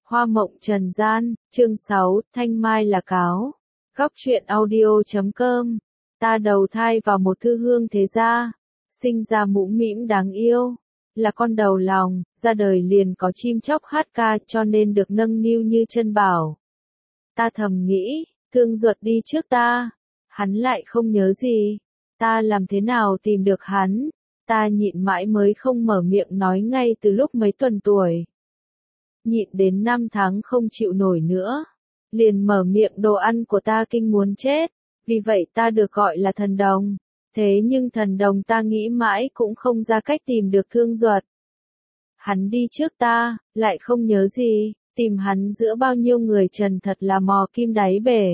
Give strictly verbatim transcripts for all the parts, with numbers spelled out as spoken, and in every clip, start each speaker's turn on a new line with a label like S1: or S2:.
S1: Hoa mộng trần gian, chương sáu, Thanh Mai là cáo. Góc truyện audio chấm com. Ta đầu thai vào một thư hương thế gia, sinh ra mũm mĩm đáng yêu, là con đầu lòng, ra đời liền có chim chóc hát ca cho nên được nâng niu như chân bảo. Ta thầm nghĩ, thương ruột đi trước ta, hắn lại không nhớ gì, ta làm thế nào tìm được hắn, ta nhịn mãi mới không mở miệng nói ngay từ lúc mấy tuần tuổi. Nhịn đến năm tháng không chịu nổi nữa, liền mở miệng đồ ăn của ta kinh muốn chết, vì vậy ta được gọi là thần đồng. Thế nhưng thần đồng ta nghĩ mãi cũng không ra cách tìm được thương ruột. Hắn đi trước ta, lại không nhớ gì, tìm hắn giữa bao nhiêu người trần thật là mò kim đáy bể.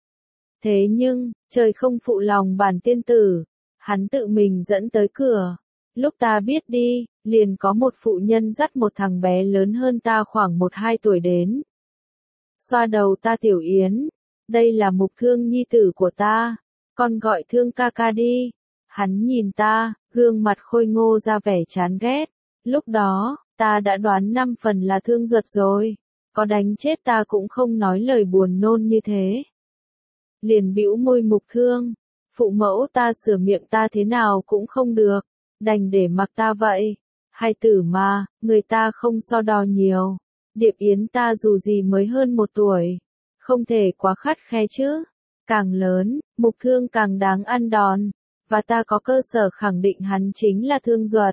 S1: Thế nhưng, trời không phụ lòng bản tiên tử, hắn tự mình dẫn tới cửa. Lúc ta biết đi, liền có một phụ nhân dắt một thằng bé lớn hơn ta khoảng một hai tuổi đến. Xoa đầu ta Tiểu Yến, đây là Mục Thương nhi tử của ta, con gọi Thương ca ca đi. Hắn nhìn ta, gương mặt khôi ngô ra vẻ chán ghét. Lúc đó, ta đã đoán năm phần là thương ruột rồi, có đánh chết ta cũng không nói lời buồn nôn như thế. Liền bĩu môi Mục Thương, phụ mẫu ta sửa miệng ta thế nào cũng không được, đành để mặc ta vậy. Hai tử mà, người ta không so đo nhiều. Điệp Yến ta dù gì mới hơn một tuổi, không thể quá khắt khe chứ. Càng lớn, Mục Thương càng đáng ăn đòn, và ta có cơ sở khẳng định hắn chính là thương ruột.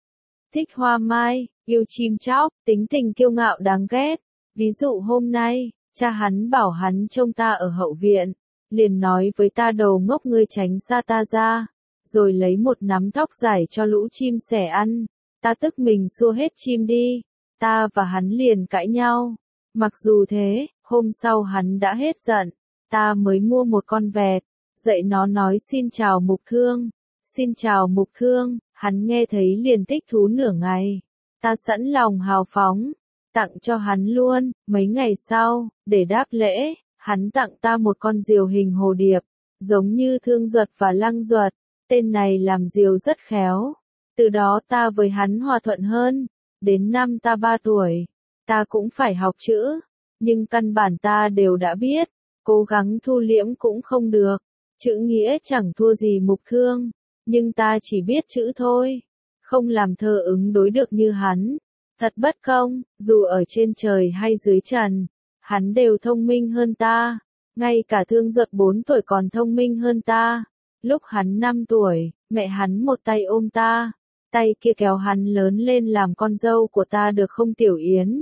S1: Thích hoa mai, yêu chim chóc, tính tình kiêu ngạo đáng ghét. Ví dụ hôm nay, cha hắn bảo hắn trông ta ở hậu viện, liền nói với ta đồ ngốc ngươi tránh xa ta ra, rồi lấy một nắm tóc dài cho lũ chim sẻ ăn. Ta tức mình xua hết chim đi, ta và hắn liền cãi nhau. Mặc dù thế, hôm sau hắn đã hết giận, ta mới mua một con vẹt, dạy nó nói xin chào Mục Thương, xin chào Mục Thương, hắn nghe thấy liền thích thú nửa ngày. Ta sẵn lòng hào phóng, tặng cho hắn luôn. Mấy ngày sau, để đáp lễ, hắn tặng ta một con diều hình hồ điệp, giống như thương ruột và lăng ruột, tên này làm diều rất khéo. Từ đó ta với hắn hòa thuận hơn, đến năm ta ba tuổi, ta cũng phải học chữ, nhưng căn bản ta đều đã biết, cố gắng thu liễm cũng không được, chữ nghĩa chẳng thua gì Mục Thương, nhưng ta chỉ biết chữ thôi, không làm thơ ứng đối được như hắn, thật bất công, dù ở trên trời hay dưới trần, hắn đều thông minh hơn ta, ngay cả thương ruột bốn tuổi còn thông minh hơn ta. Lúc hắn năm tuổi, mẹ hắn một tay ôm ta, tay kia kéo hắn lớn lên làm con dâu của ta được không Tiểu Yến?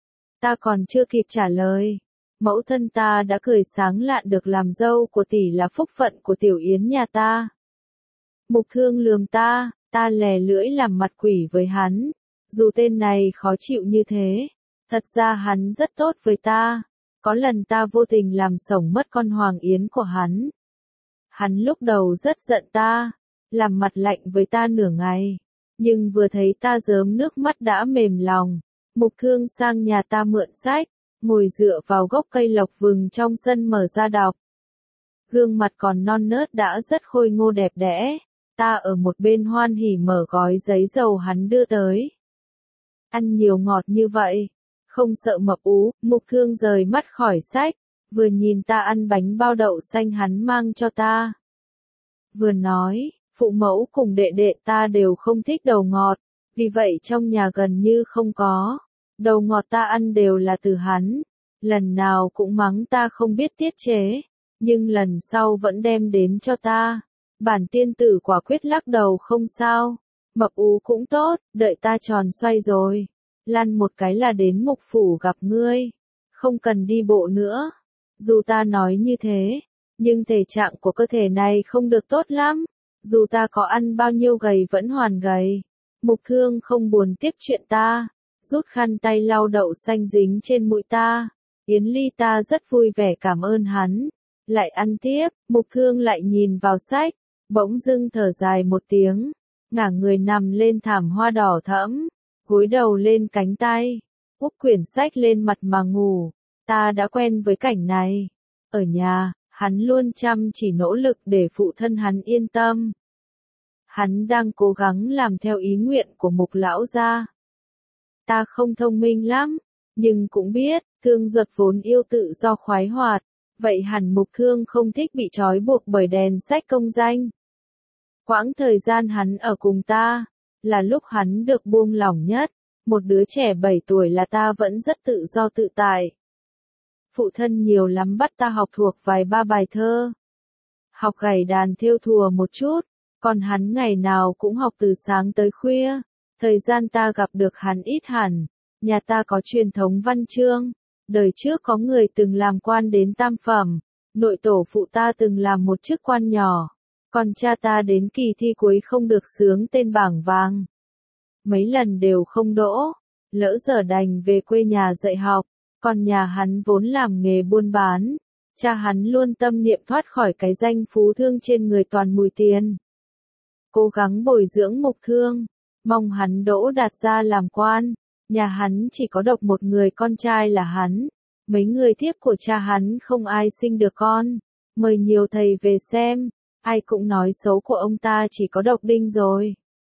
S1: Ta còn chưa kịp trả lời, mẫu thân ta đã cười sáng lạn được làm dâu của tỷ là phúc phận của Tiểu Yến nhà ta. Mục Thương lườm ta, ta lè lưỡi làm mặt quỷ với hắn, dù tên này khó chịu như thế, thật ra hắn rất tốt với ta, có lần ta vô tình làm sổng mất con Hoàng Yến của hắn. Hắn lúc đầu rất giận ta, làm mặt lạnh với ta nửa ngày, nhưng vừa thấy ta rớm nước mắt đã mềm lòng. Mục Thương sang nhà ta mượn sách, ngồi dựa vào gốc cây lộc vừng trong sân mở ra đọc. Gương mặt còn non nớt đã rất khôi ngô đẹp đẽ, ta ở một bên hoan hỉ mở gói giấy dầu hắn đưa tới. Ăn nhiều ngọt như vậy, không sợ mập ú. Mục Thương rời mắt khỏi sách, vừa nhìn ta ăn bánh bao đậu xanh hắn mang cho ta, vừa nói, phụ mẫu cùng đệ đệ ta đều không thích đầu ngọt, vì vậy trong nhà gần như không có. Đầu ngọt ta ăn đều là từ hắn, lần nào cũng mắng ta không biết tiết chế, nhưng lần sau vẫn đem đến cho ta. Bản tiên tử quả quyết lắc đầu không sao, mập ú cũng tốt, đợi ta tròn xoay rồi, lăn một cái là đến Mục phủ gặp ngươi, không cần đi bộ nữa. Dù ta nói như thế, nhưng thể trạng của cơ thể này không được tốt lắm, dù ta có ăn bao nhiêu gầy vẫn hoàn gầy. Mục Thương không buồn tiếp chuyện ta, rút khăn tay lau đậu xanh dính trên mũi ta. Yến Ly ta rất vui vẻ cảm ơn hắn, lại ăn tiếp. Mục Thương lại nhìn vào sách, bỗng dưng thở dài một tiếng, ngả người nằm lên thảm hoa đỏ thẫm, gối đầu lên cánh tay, úp quyển sách lên mặt mà ngủ. Ta đã quen với cảnh này. Ở nhà, hắn luôn chăm chỉ nỗ lực để phụ thân hắn yên tâm. Hắn đang cố gắng làm theo ý nguyện của Mục lão gia. Ta không thông minh lắm, Nhưng cũng biết, Thương Duật vốn yêu tự do khoái hoạt, vậy hẳn Mục Thương không thích bị trói buộc bởi đèn sách công danh. Quãng thời gian hắn ở cùng ta, là lúc hắn được buông lỏng nhất, một đứa trẻ bảy tuổi là ta vẫn rất tự do tự tại. Phụ thân nhiều lắm bắt ta học thuộc vài ba bài thơ. Học gảy đàn thêu thùa một chút, còn hắn ngày nào cũng học từ sáng tới khuya. Thời gian ta gặp được hắn ít hẳn, nhà ta có truyền thống văn chương. Đời trước có người từng làm quan đến tam phẩm, nội tổ phụ ta từng làm một chức quan nhỏ, còn cha ta đến kỳ thi cuối không được xướng tên bảng vàng. Mấy lần đều không đỗ, lỡ giờ đành về quê nhà dạy học, còn nhà hắn vốn làm nghề buôn bán. Cha hắn luôn tâm niệm thoát khỏi cái danh phú thương trên người toàn mùi tiền. Cố gắng bồi dưỡng Mục Thương, mong hắn đỗ đạt ra làm quan. Nhà hắn chỉ có độc một người con trai là hắn. Mấy người tiếp của cha hắn không ai sinh được con. Mời nhiều thầy về xem, ai cũng nói xấu của ông ta chỉ có độc đinh rồi.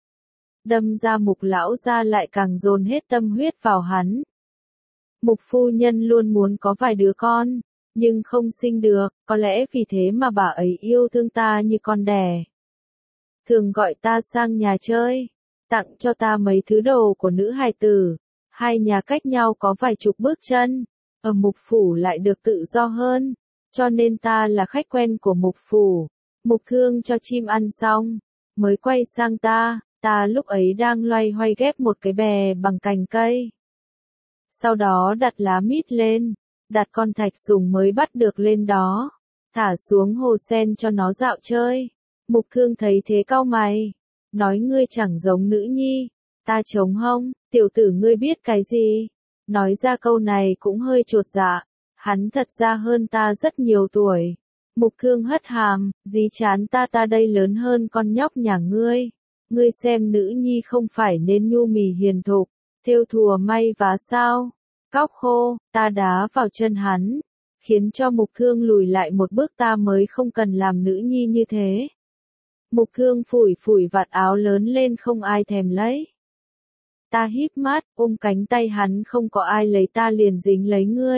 S1: Đâm ra Mục lão gia lại càng dồn hết tâm huyết vào hắn. Mục phu nhân luôn muốn có vài đứa con, nhưng không sinh được, có lẽ vì thế mà bà ấy yêu thương ta như con đẻ. Thường gọi ta sang nhà chơi, tặng cho ta mấy thứ đồ của nữ hài tử. Hai nhà cách nhau có vài chục bước chân, ở Mục phủ lại được tự do hơn, cho nên ta là khách quen của Mục phủ. Mục Thương cho chim ăn xong, mới quay sang ta, ta lúc ấy đang loay hoay ghép một cái bè bằng cành cây. Sau đó đặt lá mít lên, đặt con thạch sùng mới bắt được lên đó, thả xuống hồ sen cho nó dạo chơi. Mục Thương thấy thế cau mày, nói ngươi chẳng giống nữ nhi. Ta trống hông, tiểu tử ngươi biết cái gì? Nói ra câu này cũng hơi chột dạ, hắn thật ra hơn ta rất nhiều tuổi. Mục Thương hất hàm, dí chán ta ta đây lớn hơn con nhóc nhà ngươi. Ngươi xem nữ nhi không phải nên nhu mì hiền thục, thêu thùa may vá sao? Cóc khô, ta đá vào chân hắn, khiến cho Mục Thương lùi lại một bước, ta mới không cần làm nữ nhi như thế. Mục Thương phủi phủi vạt áo lớn lên không ai thèm lấy. Ta híp mắt, ôm cánh tay hắn, không có ai lấy ta liền dính lấy ngươi.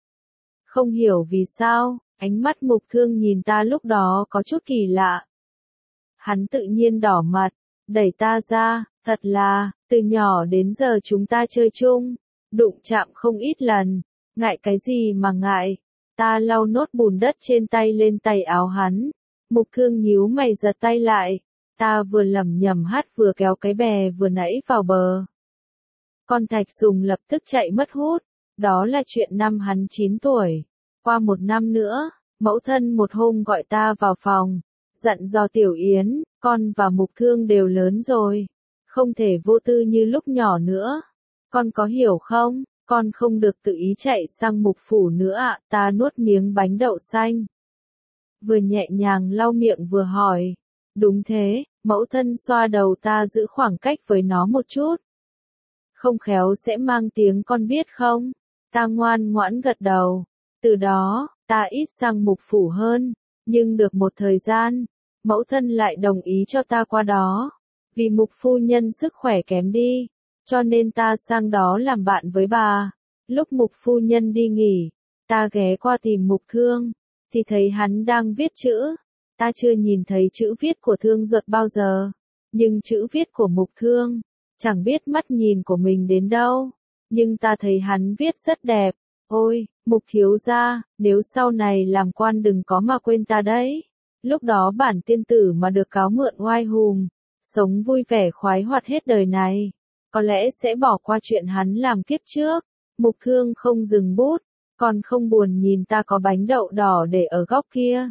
S1: Không hiểu vì sao, ánh mắt Mục Thương nhìn ta lúc đó có chút kỳ lạ. Hắn tự nhiên đỏ mặt, đẩy ta ra, thật là, từ nhỏ đến giờ chúng ta chơi chung, đụng chạm không ít lần, ngại cái gì mà ngại. Ta lau nốt bùn đất trên tay lên tay áo hắn. Mục Thương nhíu mày giật tay lại, ta vừa lẩm nhẩm hát vừa kéo cái bè vừa nãy vào bờ. Con thạch sùng lập tức chạy mất hút, đó là chuyện năm hắn chín tuổi. Qua một năm nữa, mẫu thân một hôm gọi ta vào phòng, dặn dò Tiểu Yến, con và Mục Thương đều lớn rồi, không thể vô tư như lúc nhỏ nữa. Con có hiểu không, con không được tự ý chạy sang Mục phủ nữa ạ. À? Ta nuốt miếng bánh đậu xanh, vừa nhẹ nhàng lau miệng vừa hỏi. Đúng thế, mẫu thân xoa đầu ta, giữ khoảng cách với nó một chút. Không khéo sẽ mang tiếng con biết không? Ta ngoan ngoãn gật đầu. Từ đó, ta ít sang Mục phủ hơn, nhưng được một thời gian, mẫu thân lại đồng ý cho ta qua đó. Vì Mục phu nhân sức khỏe kém đi, cho nên ta sang đó làm bạn với bà. Lúc Mục phu nhân đi nghỉ, ta ghé qua tìm Mục Thương, thì thấy hắn đang viết chữ. Ta chưa nhìn thấy chữ viết của Thương Duật bao giờ, nhưng chữ viết của Mục Thương, chẳng biết mắt nhìn của mình đến đâu, nhưng ta thấy hắn viết rất đẹp. Ôi, Mục thiếu gia, nếu sau này làm quan đừng có mà quên ta đấy. Lúc đó bản tiên tử mà được cáo mượn oai hùng, sống vui vẻ khoái hoạt hết đời này, có lẽ sẽ bỏ qua chuyện hắn làm kiếp trước. Mục Thương không dừng bút, còn không buồn nhìn ta có bánh đậu đỏ để ở góc kia.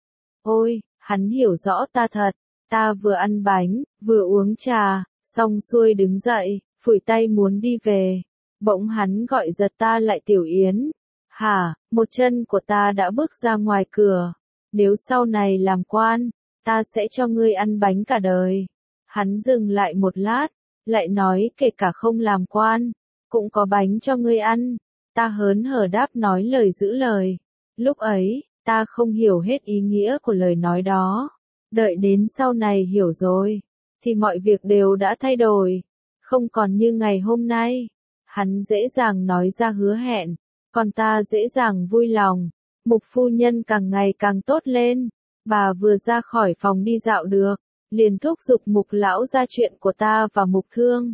S1: Ôi, hắn hiểu rõ ta thật. Ta vừa ăn bánh, vừa uống trà, xong xuôi đứng dậy, phủi tay muốn đi về. Bỗng hắn gọi giật ta lại. Tiểu Yến. Hả, một chân của ta đã bước ra ngoài cửa. Nếu sau này làm quan, ta sẽ cho ngươi ăn bánh cả đời. Hắn dừng lại một lát, lại nói kể cả không làm quan, cũng có bánh cho ngươi ăn. Ta hớn hở đáp nói lời giữ lời. Lúc ấy, ta không hiểu hết ý nghĩa của lời nói đó. Đợi đến sau này hiểu rồi, thì mọi việc đều đã thay đổi, không còn như ngày hôm nay. Hắn dễ dàng nói ra hứa hẹn, còn ta dễ dàng vui lòng. Mục phu nhân càng ngày càng tốt lên, bà vừa ra khỏi phòng đi dạo được, liền thúc giục Mục lão ra chuyện của ta và Mục Thương.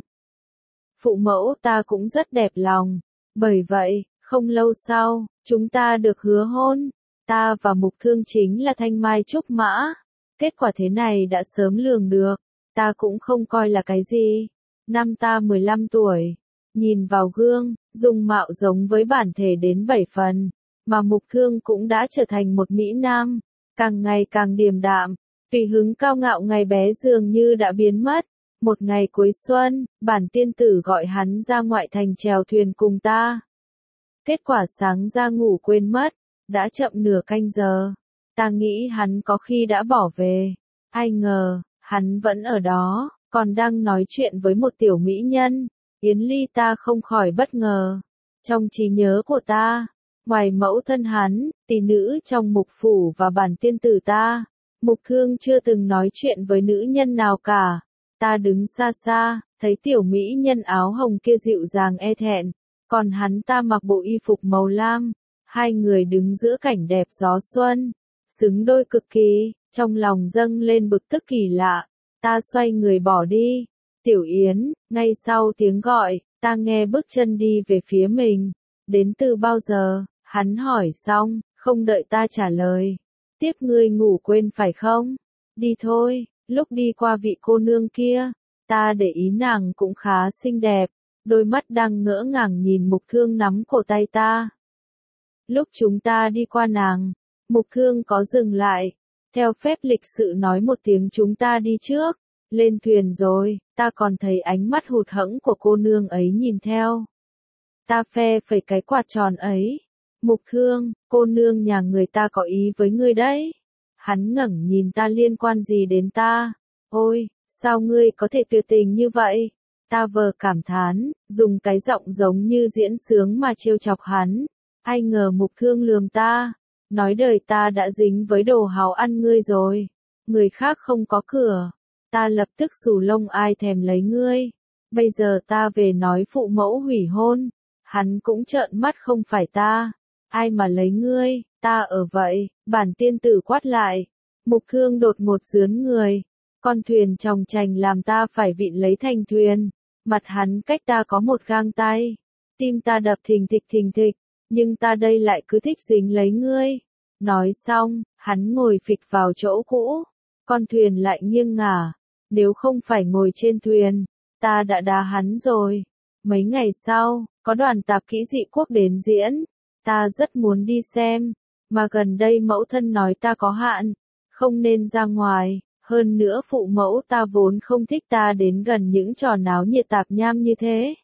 S1: Phụ mẫu ta cũng rất đẹp lòng, bởi vậy, không lâu sau, chúng ta được hứa hôn, ta và Mục Thương chính là thanh mai trúc mã. Kết quả thế này đã sớm lường được, ta cũng không coi là cái gì. Năm ta mười lăm tuổi, nhìn vào gương, dung mạo giống với bản thể đến bảy phần, mà Mục Thương cũng đã trở thành một mỹ nam, càng ngày càng điềm đạm, tùy hứng cao ngạo ngày bé dường như đã biến mất. Một ngày cuối xuân, bản tiên tử gọi hắn ra ngoại thành chèo thuyền cùng ta. Kết quả sáng ra ngủ quên mất, đã chậm nửa canh giờ. Ta nghĩ hắn có khi đã bỏ về. Ai ngờ, hắn vẫn ở đó, còn đang nói chuyện với một tiểu mỹ nhân. Yến Ly ta không khỏi bất ngờ. Trong trí nhớ của ta, ngoài mẫu thân hắn, tỷ nữ trong mục phủ và bản tiên tử ta, Mục Thương chưa từng nói chuyện với nữ nhân nào cả. Ta đứng xa xa, thấy tiểu mỹ nhân áo hồng kia dịu dàng e thẹn, còn hắn ta mặc bộ y phục màu lam, hai người đứng giữa cảnh đẹp gió xuân, xứng đôi cực kỳ, trong lòng dâng lên bực tức kỳ lạ, ta xoay người bỏ đi. Tiểu Yến, ngay sau tiếng gọi, ta nghe bước chân đi về phía mình, đến từ bao giờ, hắn hỏi xong, không đợi ta trả lời, tiếp ngươi ngủ quên phải không? Đi thôi. Lúc đi qua vị cô nương kia, ta để ý nàng cũng khá xinh đẹp, đôi mắt đang ngỡ ngàng nhìn Mục Thương nắm cổ tay ta. Lúc chúng ta đi qua nàng, Mục Thương có dừng lại, theo phép lịch sự nói một tiếng chúng ta đi trước, lên thuyền rồi, ta còn thấy ánh mắt hụt hẫng của cô nương ấy nhìn theo. Ta phe phẩy cái quạt tròn ấy, Mục Thương, cô nương nhà người ta có ý với ngươi đấy. Hắn ngẩng nhìn ta liên quan gì đến ta? Ôi, sao ngươi có thể tuyệt tình như vậy? Ta vờ cảm thán, dùng cái giọng giống như diễn sướng mà trêu chọc hắn. Ai ngờ Mục Thương lườm ta, nói đời ta đã dính với đồ hào ăn ngươi rồi. Người khác không có cửa. Ta lập tức xù lông ai thèm lấy ngươi. Bây giờ ta về nói phụ mẫu hủy hôn. Hắn cũng trợn mắt không phải ta. Ai mà lấy ngươi, ta ở vậy, bản tiên tử quát lại. Mục Thương đột ngột dướn người. Con thuyền chòng chành làm ta phải vịn lấy thành thuyền. Mặt hắn cách ta có một gang tay. Tim ta đập thình thịch thình thịch, nhưng ta đây lại cứ thích dính lấy ngươi. Nói xong, hắn ngồi phịch vào chỗ cũ. Con thuyền lại nghiêng ngả. Nếu không phải ngồi trên thuyền, ta đã đá hắn rồi. Mấy ngày sau, có đoàn tạp kỹ dị quốc đến diễn. Ta rất muốn đi xem, mà gần đây mẫu thân nói ta có hạn, không nên ra ngoài, hơn nữa phụ mẫu ta vốn không thích ta đến gần những trò náo nhiệt tạp nham như thế.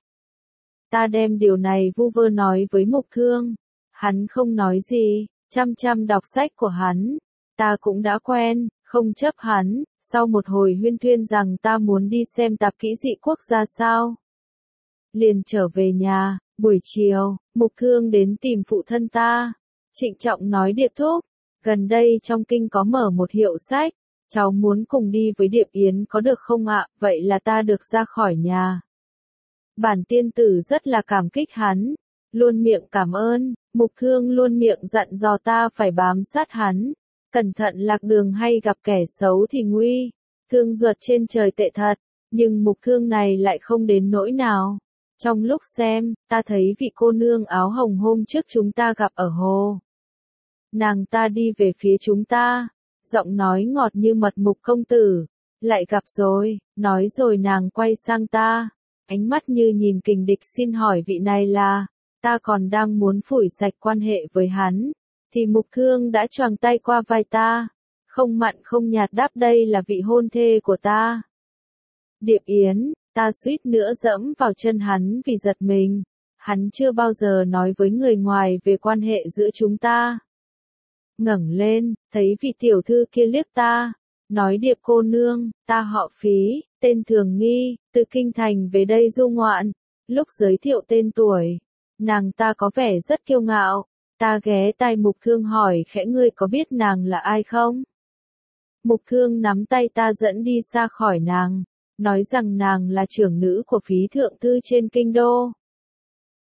S1: Ta đem điều này vu vơ nói với Mục Thương, hắn không nói gì, chăm chăm đọc sách của hắn, ta cũng đã quen, không chấp hắn, sau một hồi huyên thuyên rằng ta muốn đi xem tạp kỹ dị quốc ra sao. Liền trở về nhà. Buổi chiều, Mục Thương đến tìm phụ thân ta. Trịnh trọng nói Điệp thúc, gần đây trong kinh có mở một hiệu sách, cháu muốn cùng đi với Điệp Yến có được không ạ? Vậy là ta được ra khỏi nhà. Bản tiên tử rất là cảm kích hắn, luôn miệng cảm ơn. Mục Thương luôn miệng dặn dò ta phải bám sát hắn, cẩn thận lạc đường hay gặp kẻ xấu thì nguy. Thương ruột trên trời tệ thật, nhưng Mục Thương này lại không đến nỗi nào. Trong lúc xem, ta thấy vị cô nương áo hồng hôm trước chúng ta gặp ở hồ. Nàng ta đi về phía chúng ta, giọng nói ngọt như mật Mục công tử. Lại gặp rồi, nói rồi nàng quay sang ta, ánh mắt như nhìn kình địch xin hỏi vị này là, ta còn đang muốn phủi sạch quan hệ với hắn, thì Mục Thương đã choàng tay qua vai ta, không mặn không nhạt đáp đây là vị hôn thê của ta. Điệp Yến. Ta suýt nữa dẫm vào chân hắn vì giật mình. Hắn chưa bao giờ nói với người ngoài về quan hệ giữa chúng ta. Ngẩng lên, thấy vị tiểu thư kia liếc ta. Nói Điệp cô nương, ta họ Phí, tên Thường Nghi, từ kinh thành về đây du ngoạn. Lúc giới thiệu tên tuổi, nàng ta có vẻ rất kiêu ngạo. Ta ghé tai Mục Thương hỏi khẽ ngươi có biết nàng là ai không? Mục Thương nắm tay ta dẫn đi xa khỏi nàng. Nói rằng nàng là trưởng nữ của Phí thượng thư trên kinh đô.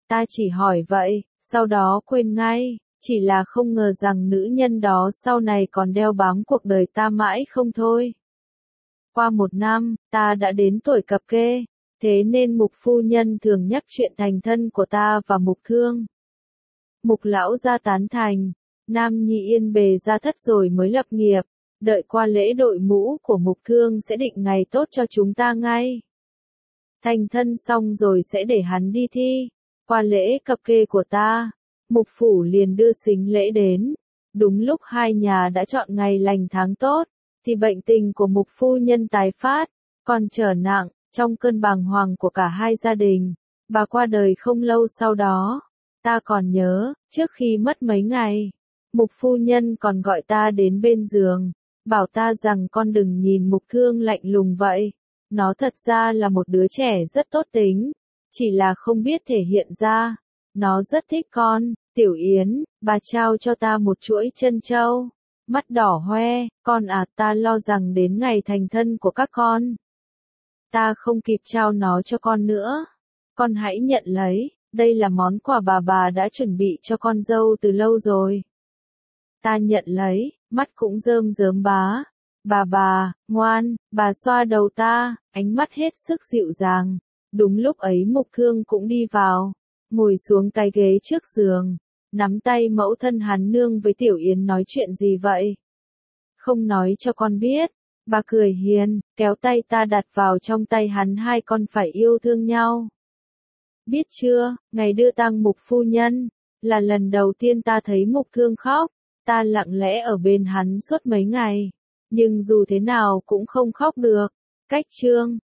S1: Ta chỉ hỏi vậy, sau đó quên ngay, chỉ là không ngờ rằng nữ nhân đó sau này còn đeo bám cuộc đời ta mãi không thôi. Qua một năm, ta đã đến tuổi cập kê, thế nên Mục phu nhân thường nhắc chuyện thành thân của ta và Mục Thương. Mục lão gia tán thành, nam nhi yên bề gia thất rồi mới lập nghiệp, đợi qua lễ đội mũ của Mục Thương sẽ định ngày tốt cho chúng ta ngay. Thành thân xong rồi sẽ để hắn đi thi, qua lễ cập kê của ta, Mục phủ liền đưa sính lễ đến, đúng lúc hai nhà đã chọn ngày lành tháng tốt, thì bệnh tình của Mục phu nhân tái phát, còn trở nặng, trong cơn bàng hoàng của cả hai gia đình, bà qua đời không lâu sau đó. Ta còn nhớ, trước khi mất mấy ngày, Mục phu nhân còn gọi ta đến bên giường, bảo ta rằng con đừng nhìn Mục Thương lạnh lùng vậy, nó thật ra là một đứa trẻ rất tốt tính, chỉ là không biết thể hiện ra, nó rất thích con. Tiểu Yến, bà trao cho ta một chuỗi trân châu, mắt đỏ hoe, con à, ta lo rằng đến ngày thành thân của các con, ta không kịp trao nó cho con nữa, con hãy nhận lấy, đây là món quà bà bà đã chuẩn bị cho con dâu từ lâu rồi. Ta nhận lấy, mắt cũng rơm rớm bá, bà bà, ngoan, bà xoa đầu ta, ánh mắt hết sức dịu dàng, đúng lúc ấy Mục Thương cũng đi vào, ngồi xuống cái ghế trước giường. Nắm tay mẫu thân hắn nương với Tiểu Yến nói chuyện gì vậy? Không nói cho con biết. Bà cười hiền, kéo tay ta đặt vào trong tay hắn, hai con phải yêu thương nhau. Biết chưa, ngày đưa tang Mục phu nhân, là lần đầu tiên ta thấy Mục Thương khóc, ta lặng lẽ ở bên hắn suốt mấy ngày, nhưng dù thế nào cũng không khóc được. Cách chương